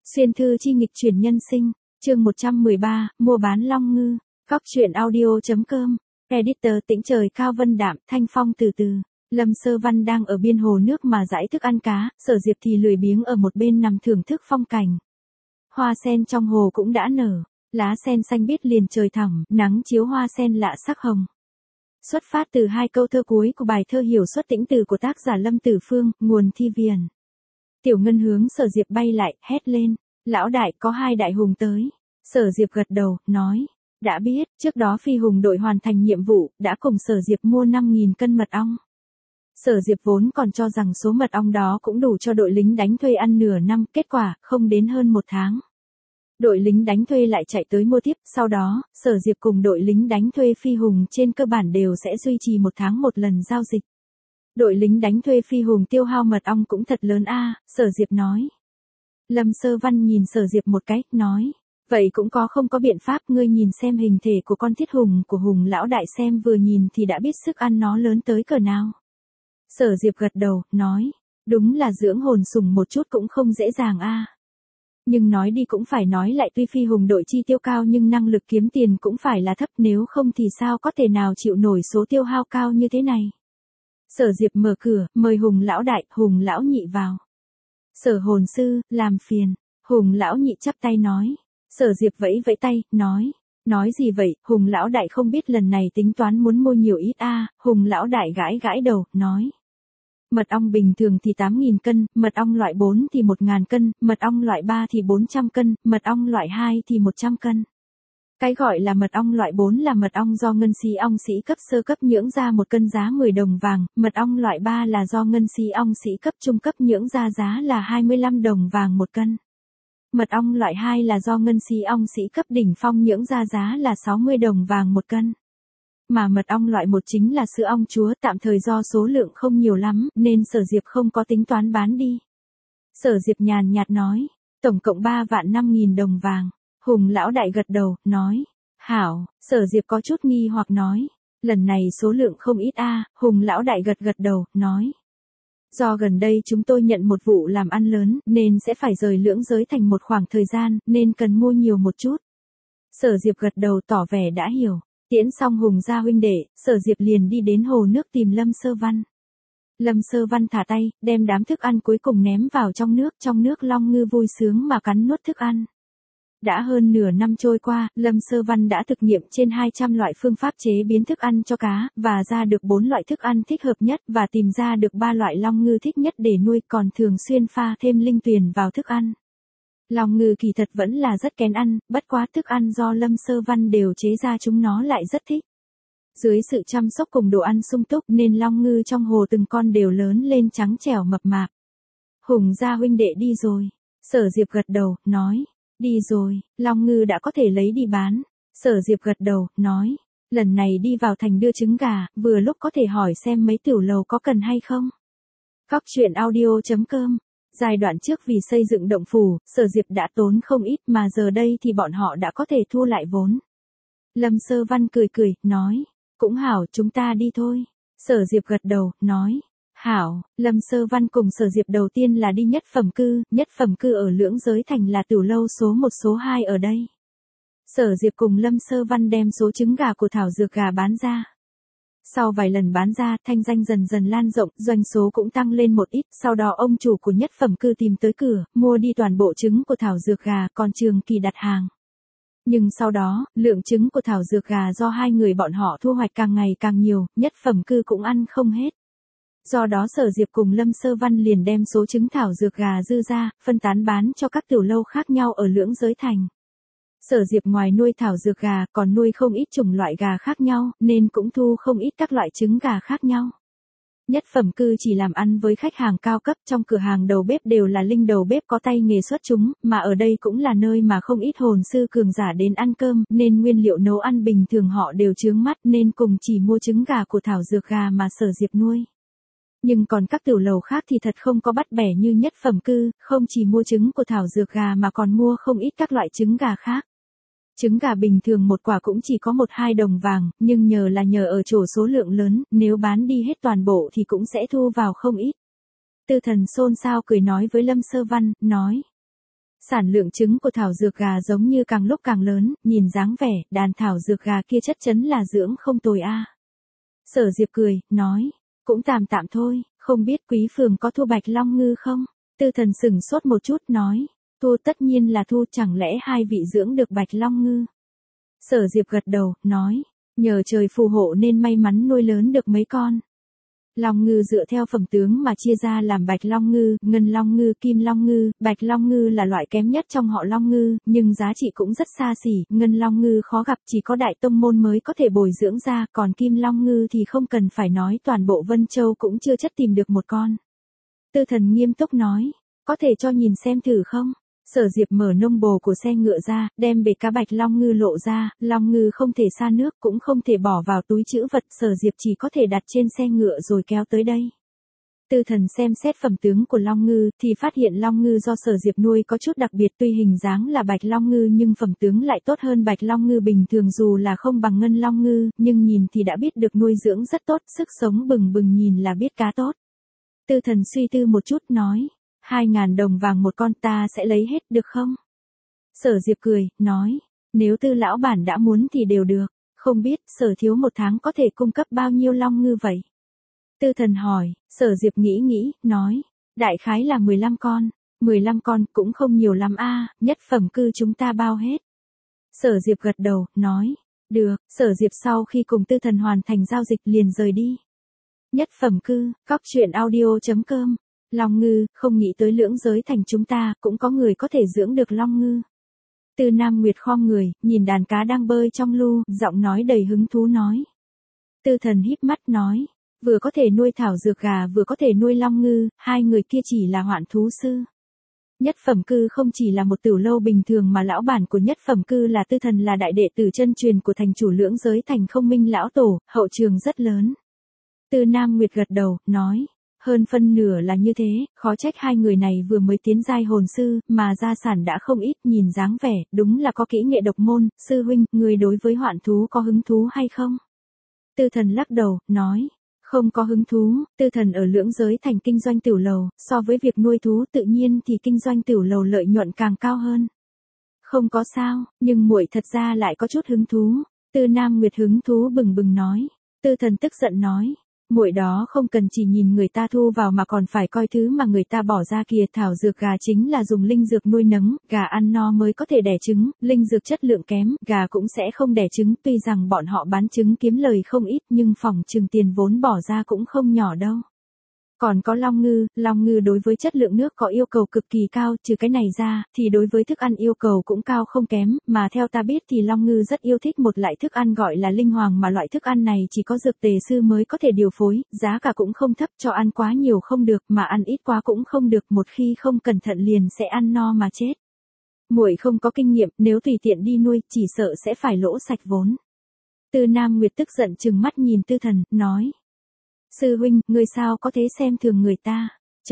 Xuyên thư chi nghịch chuyển nhân sinh, chương 113, mua bán long ngư, góc truyện audio.com, editor Tĩnh trời cao vân đạm, thanh phong từ từ. Lâm Sơ Văn đang ở biên hồ nước mà dãi thức ăn cá, Sở Diệp thì lười biếng ở một bên nằm thưởng thức phong cảnh. Hoa sen trong hồ cũng đã nở, lá sen xanh biếc liền trời thẳm, nắng chiếu hoa sen lạ sắc hồng. Xuất phát từ hai câu thơ cuối của bài thơ Hiểu xuất tĩnh từ của tác giả Lâm Tử Phương, nguồn Thi Viền. Tiểu Ngân hướng Sở Diệp bay lại, hét lên, lão đại có hai đại hùng tới. Sở Diệp gật đầu, nói, đã biết, trước đó phi hùng đội hoàn thành nhiệm vụ, đã cùng Sở Diệp mua 5.000 cân mật ong. Sở Diệp vốn còn cho rằng số mật ong đó cũng đủ cho đội lính đánh thuê ăn nửa năm, kết quả, không đến hơn 1 tháng. Đội lính đánh thuê lại chạy tới mua tiếp, sau đó, Sở Diệp cùng đội lính đánh thuê phi hùng trên cơ bản đều sẽ duy trì 1 tháng một lần giao dịch. Đội lính đánh thuê phi hùng tiêu hao mật ong cũng thật lớn a, Sở Diệp nói. Lâm Sơ Văn nhìn Sở Diệp một cái, nói, vậy cũng không có biện pháp, ngươi nhìn xem hình thể của con thiết hùng của hùng lão đại xem vừa nhìn thì đã biết sức ăn nó lớn tới cỡ nào. Sở Diệp gật đầu, nói, đúng là dưỡng hồn sùng một chút cũng không dễ dàng a. Nhưng nói đi cũng phải nói lại, tuy phi hùng đội chi tiêu cao nhưng năng lực kiếm tiền cũng phải là thấp, nếu không thì sao có thể nào chịu nổi số tiêu hao cao như thế này. Sở Diệp mở cửa, mời hùng lão đại, hùng lão nhị vào. Sở hồn sư, làm phiền. Hùng lão nhị chắp tay nói. Sở Diệp vẫy vẫy tay, nói gì vậy, hùng lão đại không biết lần này tính toán muốn mua nhiều ít a. Hùng lão đại gãi gãi đầu, nói. Mật ong bình thường thì 8.000 cân, mật ong loại 4 thì 1.000 cân, mật ong loại 3 thì 400 cân, mật ong loại 2 thì 100 cân. Cái gọi là mật ong loại 4 là mật ong do ngân sĩ ong sĩ cấp sơ cấp nhưỡng ra 1 cân giá 10 đồng vàng, mật ong loại 3 là do ngân sĩ ong sĩ cấp trung cấp nhưỡng ra giá là 25 đồng vàng 1 cân. Mật ong loại 2 là do ngân sĩ ong sĩ cấp đỉnh phong nhưỡng ra giá là 60 đồng vàng 1 cân. Mà mật ong loại 1 chính là sữa ong chúa, tạm thời do số lượng không nhiều lắm, nên Sở Diệp không có tính toán bán đi. Sở Diệp nhàn nhạt nói, tổng cộng 3.500.000 đồng vàng. Hùng lão đại gật đầu, nói, hảo. Sở Diệp có chút nghi hoặc nói, lần này số lượng không ít a. Hùng lão đại gật đầu, nói, do gần đây chúng tôi nhận một vụ làm ăn lớn, nên sẽ phải rời lưỡng giới thành một khoảng thời gian, nên cần mua nhiều một chút. Sở Diệp gật đầu tỏ vẻ đã hiểu. Tiễn xong Hùng gia huynh đệ, Sở Diệp liền đi đến hồ nước tìm Lâm Sơ Văn. Lâm Sơ Văn thả tay, đem đám thức ăn cuối cùng ném vào trong nước long ngư vui sướng mà cắn nuốt thức ăn. Đã hơn nửa năm trôi qua, Lâm Sơ Văn đã thực nghiệm trên 200 loại phương pháp chế biến thức ăn cho cá, và ra được 4 loại thức ăn thích hợp nhất, và tìm ra được 3 loại long ngư thích nhất để nuôi, còn thường xuyên pha thêm linh tuyền vào thức ăn. Long ngư kỳ thật vẫn là rất kén ăn, bất quá thức ăn do Lâm Sơ Văn đều chế ra chúng nó lại rất thích. Dưới sự chăm sóc cùng đồ ăn sung túc nên long ngư trong hồ từng con đều lớn lên trắng trẻo mập mạp. Hùng gia huynh đệ đi rồi. Sở Diệp gật đầu, nói. Đi rồi, long ngư đã có thể lấy đi bán. Sở Diệp gật đầu, nói. Lần này đi vào thành đưa trứng gà, vừa lúc có thể hỏi xem mấy tiểu lầu có cần hay không. Góc truyện audio.com. Giai đoạn trước vì xây dựng động phủ, Sở Diệp đã tốn không ít mà giờ đây thì bọn họ đã có thể thu lại vốn. Lâm Sơ Văn cười, nói. Cũng hảo, chúng ta đi thôi. Sở Diệp gật đầu, nói. Hảo. Lâm Sơ Văn cùng Sở Diệp đầu tiên là đi nhất phẩm cư ở lưỡng giới thành là tiểu lâu số 1 số 2 ở đây. Sở Diệp cùng Lâm Sơ Văn đem số trứng gà của thảo dược gà bán ra. Sau vài lần bán ra, thanh danh dần dần lan rộng, doanh số cũng tăng lên một ít, sau đó ông chủ của nhất phẩm cư tìm tới cửa, mua đi toàn bộ trứng của thảo dược gà, còn Trường Kỳ đặt hàng. Nhưng sau đó, lượng trứng của thảo dược gà do hai người bọn họ thu hoạch càng ngày càng nhiều, nhất phẩm cư cũng ăn không hết. Do đó Sở Diệp cùng Lâm Sơ Văn liền đem số trứng thảo dược gà dư ra, phân tán bán cho các tiểu lâu khác nhau ở lưỡng giới thành. Sở Diệp ngoài nuôi thảo dược gà còn nuôi không ít chủng loại gà khác nhau, nên cũng thu không ít các loại trứng gà khác nhau. Nhất phẩm cư chỉ làm ăn với khách hàng cao cấp, trong cửa hàng đầu bếp đều là linh đầu bếp có tay nghề xuất chúng, mà ở đây cũng là nơi mà không ít hồn sư cường giả đến ăn cơm, nên nguyên liệu nấu ăn bình thường họ đều chướng mắt, nên cùng chỉ mua trứng gà của thảo dược gà mà Sở Diệp nuôi. Nhưng còn các tiểu lầu khác thì thật không có bắt bẻ như nhất phẩm cư, không chỉ mua trứng của thảo dược gà mà còn mua không ít các loại trứng gà khác. Trứng gà bình thường một quả cũng chỉ có 1-2 đồng vàng, nhưng nhờ ở chỗ số lượng lớn, nếu bán đi hết toàn bộ thì cũng sẽ thu vào không ít. Tư Thần xôn xao cười nói với Lâm Sơ Văn, nói. Sản lượng trứng của thảo dược gà giống như càng lúc càng lớn, nhìn dáng vẻ, đàn thảo dược gà kia chất chấn là dưỡng không tồi a. Sở Diệp cười, nói, cũng tạm tạm thôi, không biết Quý phường có thu bạch long ngư không? Tư Thần sững sốt một chút, nói, thu, tất nhiên là thu, chẳng lẽ hai vị dưỡng được bạch long ngư? Sở Diệp gật đầu, nói, nhờ trời phù hộ nên may mắn nuôi lớn được mấy con. Long ngư dựa theo phẩm tướng mà chia ra làm bạch long ngư, ngân long ngư, kim long ngư. Bạch long ngư là loại kém nhất trong họ long ngư, nhưng giá trị cũng rất xa xỉ. Ngân long ngư khó gặp, chỉ có đại tông môn mới có thể bồi dưỡng ra, còn kim long ngư thì không cần phải nói, toàn bộ Vân Châu cũng chưa chắc tìm được một con. Tư Thần nghiêm túc nói, có thể cho nhìn xem thử không? Sở Diệp mở nông bồ của xe ngựa ra, đem bể cá bạch long ngư lộ ra, long ngư không thể xa nước, cũng không thể bỏ vào túi trữ vật, Sở Diệp chỉ có thể đặt trên xe ngựa rồi kéo tới đây. Tư Thần xem xét phẩm tướng của long ngư, thì phát hiện long ngư do Sở Diệp nuôi có chút đặc biệt, tuy hình dáng là bạch long ngư nhưng phẩm tướng lại tốt hơn bạch long ngư bình thường, dù là không bằng ngân long ngư, nhưng nhìn thì đã biết được nuôi dưỡng rất tốt, sức sống bừng bừng, nhìn là biết cá tốt. Tư Thần suy tư một chút, nói, 2.000 đồng vàng một con, ta sẽ lấy hết được không? Sở Diệp cười, nói, nếu Tư lão bản đã muốn thì đều được, không biết Sở thiếu một tháng có thể cung cấp bao nhiêu long ngư vậy? Tư Thần hỏi. Sở Diệp nghĩ nghĩ, nói, đại khái là 15 con, 15 con cũng không nhiều lắm a, nhất phẩm cư chúng ta bao hết. Sở Diệp gật đầu, nói, được. Sở Diệp sau khi cùng Tư Thần hoàn thành giao dịch liền rời đi. Nhất phẩm cư, coctruyện.audio.com. Long ngư, không nghĩ tới Lưỡng Giới Thành chúng ta cũng có người có thể dưỡng được long ngư. Tư Nam Nguyệt khom người, nhìn đàn cá đang bơi trong lu, giọng nói đầy hứng thú nói. Tư Thần híp mắt nói, vừa có thể nuôi thảo dược gà vừa có thể nuôi long ngư, hai người kia chỉ là hoạn thú sư. Nhất phẩm cư không chỉ là một tửu lâu bình thường mà lão bản của nhất phẩm cư là Tư Thần, là đại đệ tử chân truyền của thành chủ Lưỡng Giới Thành Không Minh lão tổ, hậu trường rất lớn. Tư Nam Nguyệt gật đầu, nói, hơn phân nửa là như thế, khó trách hai người này vừa mới tiến giai hồn sư, mà gia sản đã không ít, nhìn dáng vẻ, đúng là có kỹ nghệ độc môn. Sư huynh, người đối với hoạn thú có hứng thú hay không? Tư Thần lắc đầu, nói, không có hứng thú. Tư Thần ở Lưỡng Giới Thành kinh doanh tửu lầu, so với việc nuôi thú tự nhiên thì kinh doanh tửu lầu lợi nhuận càng cao hơn. Không có sao, nhưng muội thật ra lại có chút hứng thú. Tư Nam Nguyệt hứng thú bừng bừng nói. Tư Thần tức giận nói, muội đó không cần chỉ nhìn người ta thu vào mà còn phải coi thứ mà người ta bỏ ra kìa. Thảo dược gà chính là dùng linh dược nuôi nấng, gà ăn no mới có thể đẻ trứng, linh dược chất lượng kém, gà cũng sẽ không đẻ trứng. Tuy rằng bọn họ bán trứng kiếm lời không ít nhưng phỏng chừng tiền vốn bỏ ra cũng không nhỏ đâu. Còn có long ngư đối với chất lượng nước có yêu cầu cực kỳ cao, trừ cái này ra, thì đối với thức ăn yêu cầu cũng cao không kém, mà theo ta biết thì long ngư rất yêu thích một loại thức ăn gọi là linh hoàng, mà loại thức ăn này chỉ có dược tề sư mới có thể điều phối, giá cả cũng không thấp, cho ăn quá nhiều không được, mà ăn ít quá cũng không được, một khi không cẩn thận liền sẽ ăn no mà chết. Muội không có kinh nghiệm, nếu tùy tiện đi nuôi, chỉ sợ sẽ phải lỗ sạch vốn. Tư Nam Nguyệt tức giận trừng mắt nhìn Tư Thần, nói. Sư huynh, ngươi sao có thế xem thường người ta?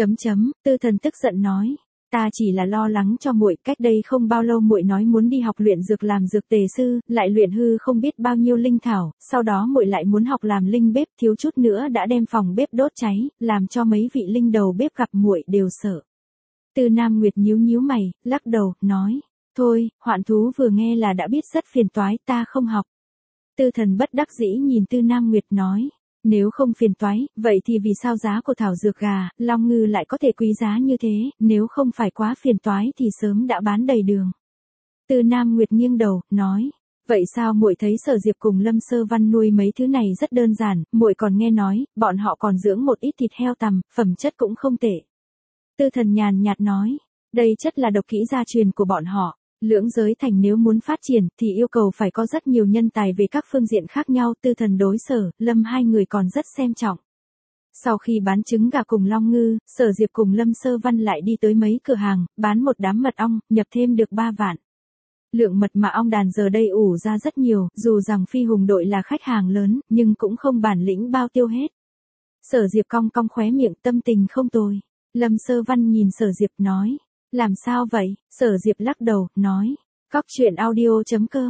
Tư Thần tức giận nói, ta chỉ là lo lắng cho muội, cách đây không bao lâu muội nói muốn đi học luyện dược làm dược tề sư, lại luyện hư không biết bao nhiêu linh thảo, sau đó muội lại muốn học làm linh bếp, thiếu chút nữa đã đem phòng bếp đốt cháy, làm cho mấy vị linh đầu bếp gặp muội đều sợ. Tư Nam Nguyệt nhíu nhíu mày, lắc đầu, nói, thôi, hoạn thú vừa nghe là đã biết rất phiền toái, ta không học. Tư Thần bất đắc dĩ nhìn Tư Nam Nguyệt nói, nếu không phiền toái, vậy thì vì sao giá của thảo dược gà, long ngư lại có thể quý giá như thế, nếu không phải quá phiền toái thì sớm đã bán đầy đường. Tư Nam Nguyệt nghiêng đầu, nói, vậy sao muội thấy Sở Diệp cùng Lâm Sơ Văn nuôi mấy thứ này rất đơn giản, muội còn nghe nói, bọn họ còn dưỡng một ít thịt heo tằm, phẩm chất cũng không tệ. Tư Thần nhàn nhạt nói, đây chất là độc kỹ gia truyền của bọn họ. Lưỡng Giới Thành nếu muốn phát triển thì yêu cầu phải có rất nhiều nhân tài về các phương diện khác nhau. Tư Thần đối Sở, Lâm hai người còn rất xem trọng. Sau khi bán trứng gà cùng long ngư, Sở Diệp cùng Lâm Sơ Văn lại đi tới mấy cửa hàng, bán một đám mật ong, nhập thêm được 3 vạn. Lượng mật mà ong đàn giờ đây ủ ra rất nhiều, dù rằng Phi Hùng đội là khách hàng lớn, nhưng cũng không bản lĩnh bao tiêu hết. Sở Diệp cong cong khóe miệng, tâm tình không tồi. Lâm Sơ Văn nhìn Sở Diệp nói, làm sao vậy? Sở Diệp lắc đầu, nói, coctruyện.audio.com.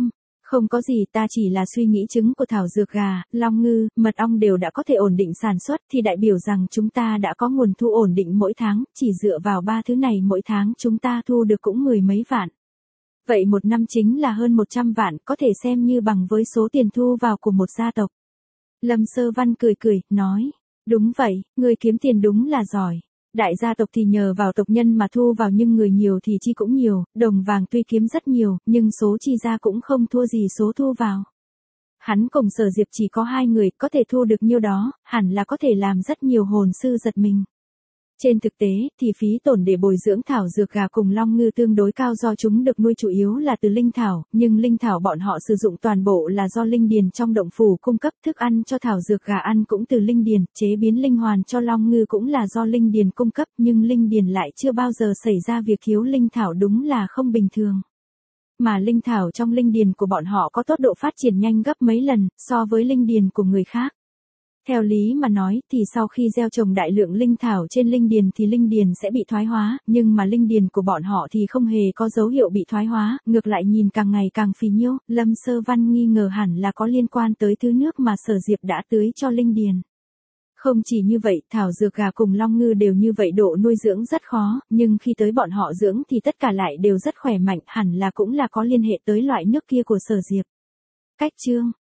Không có gì, ta chỉ là suy nghĩ trứng của thảo dược gà, long ngư, mật ong đều đã có thể ổn định sản xuất thì đại biểu rằng chúng ta đã có nguồn thu ổn định mỗi tháng, chỉ dựa vào 3 thứ này mỗi tháng chúng ta thu được cũng 10 mấy vạn. Vậy một năm chính là hơn 100 vạn, có thể xem như bằng với số tiền thu vào của một gia tộc. Lâm Sơ Văn cười cười, nói, đúng vậy, người kiếm tiền đúng là giỏi. Đại gia tộc thì nhờ vào tộc nhân mà thu vào nhưng người nhiều thì chi cũng nhiều, đồng vàng tuy kiếm rất nhiều, nhưng số chi ra cũng không thua gì số thu vào. Hắn cùng Sở Diệp chỉ có 2 người, có thể thu được nhiêu đó, hẳn là có thể làm rất nhiều hồn sư giật mình. Trên thực tế, thì phí tổn để bồi dưỡng thảo dược gà cùng long ngư tương đối cao do chúng được nuôi chủ yếu là từ linh thảo, nhưng linh thảo bọn họ sử dụng toàn bộ là do linh điền trong động phủ cung cấp, thức ăn cho thảo dược gà ăn cũng từ linh điền, chế biến linh hoàn cho long ngư cũng là do linh điền cung cấp, nhưng linh điền lại chưa bao giờ xảy ra việc thiếu linh thảo, đúng là không bình thường. Mà linh thảo trong linh điền của bọn họ có tốc độ phát triển nhanh gấp mấy lần so với linh điền của người khác. Theo lý mà nói thì sau khi gieo trồng đại lượng linh thảo trên linh điền thì linh điền sẽ bị thoái hóa, nhưng mà linh điền của bọn họ thì không hề có dấu hiệu bị thoái hóa, ngược lại nhìn càng ngày càng phì nhiêu. Lâm Sơ Văn nghi ngờ hẳn là có liên quan tới thứ nước mà Sở Diệp đã tưới cho linh điền. Không chỉ như vậy, thảo dược gà cùng long ngư đều như vậy, độ nuôi dưỡng rất khó, nhưng khi tới bọn họ dưỡng thì tất cả lại đều rất khỏe mạnh, hẳn là cũng là có liên hệ tới loại nước kia của Sở Diệp. Cách chương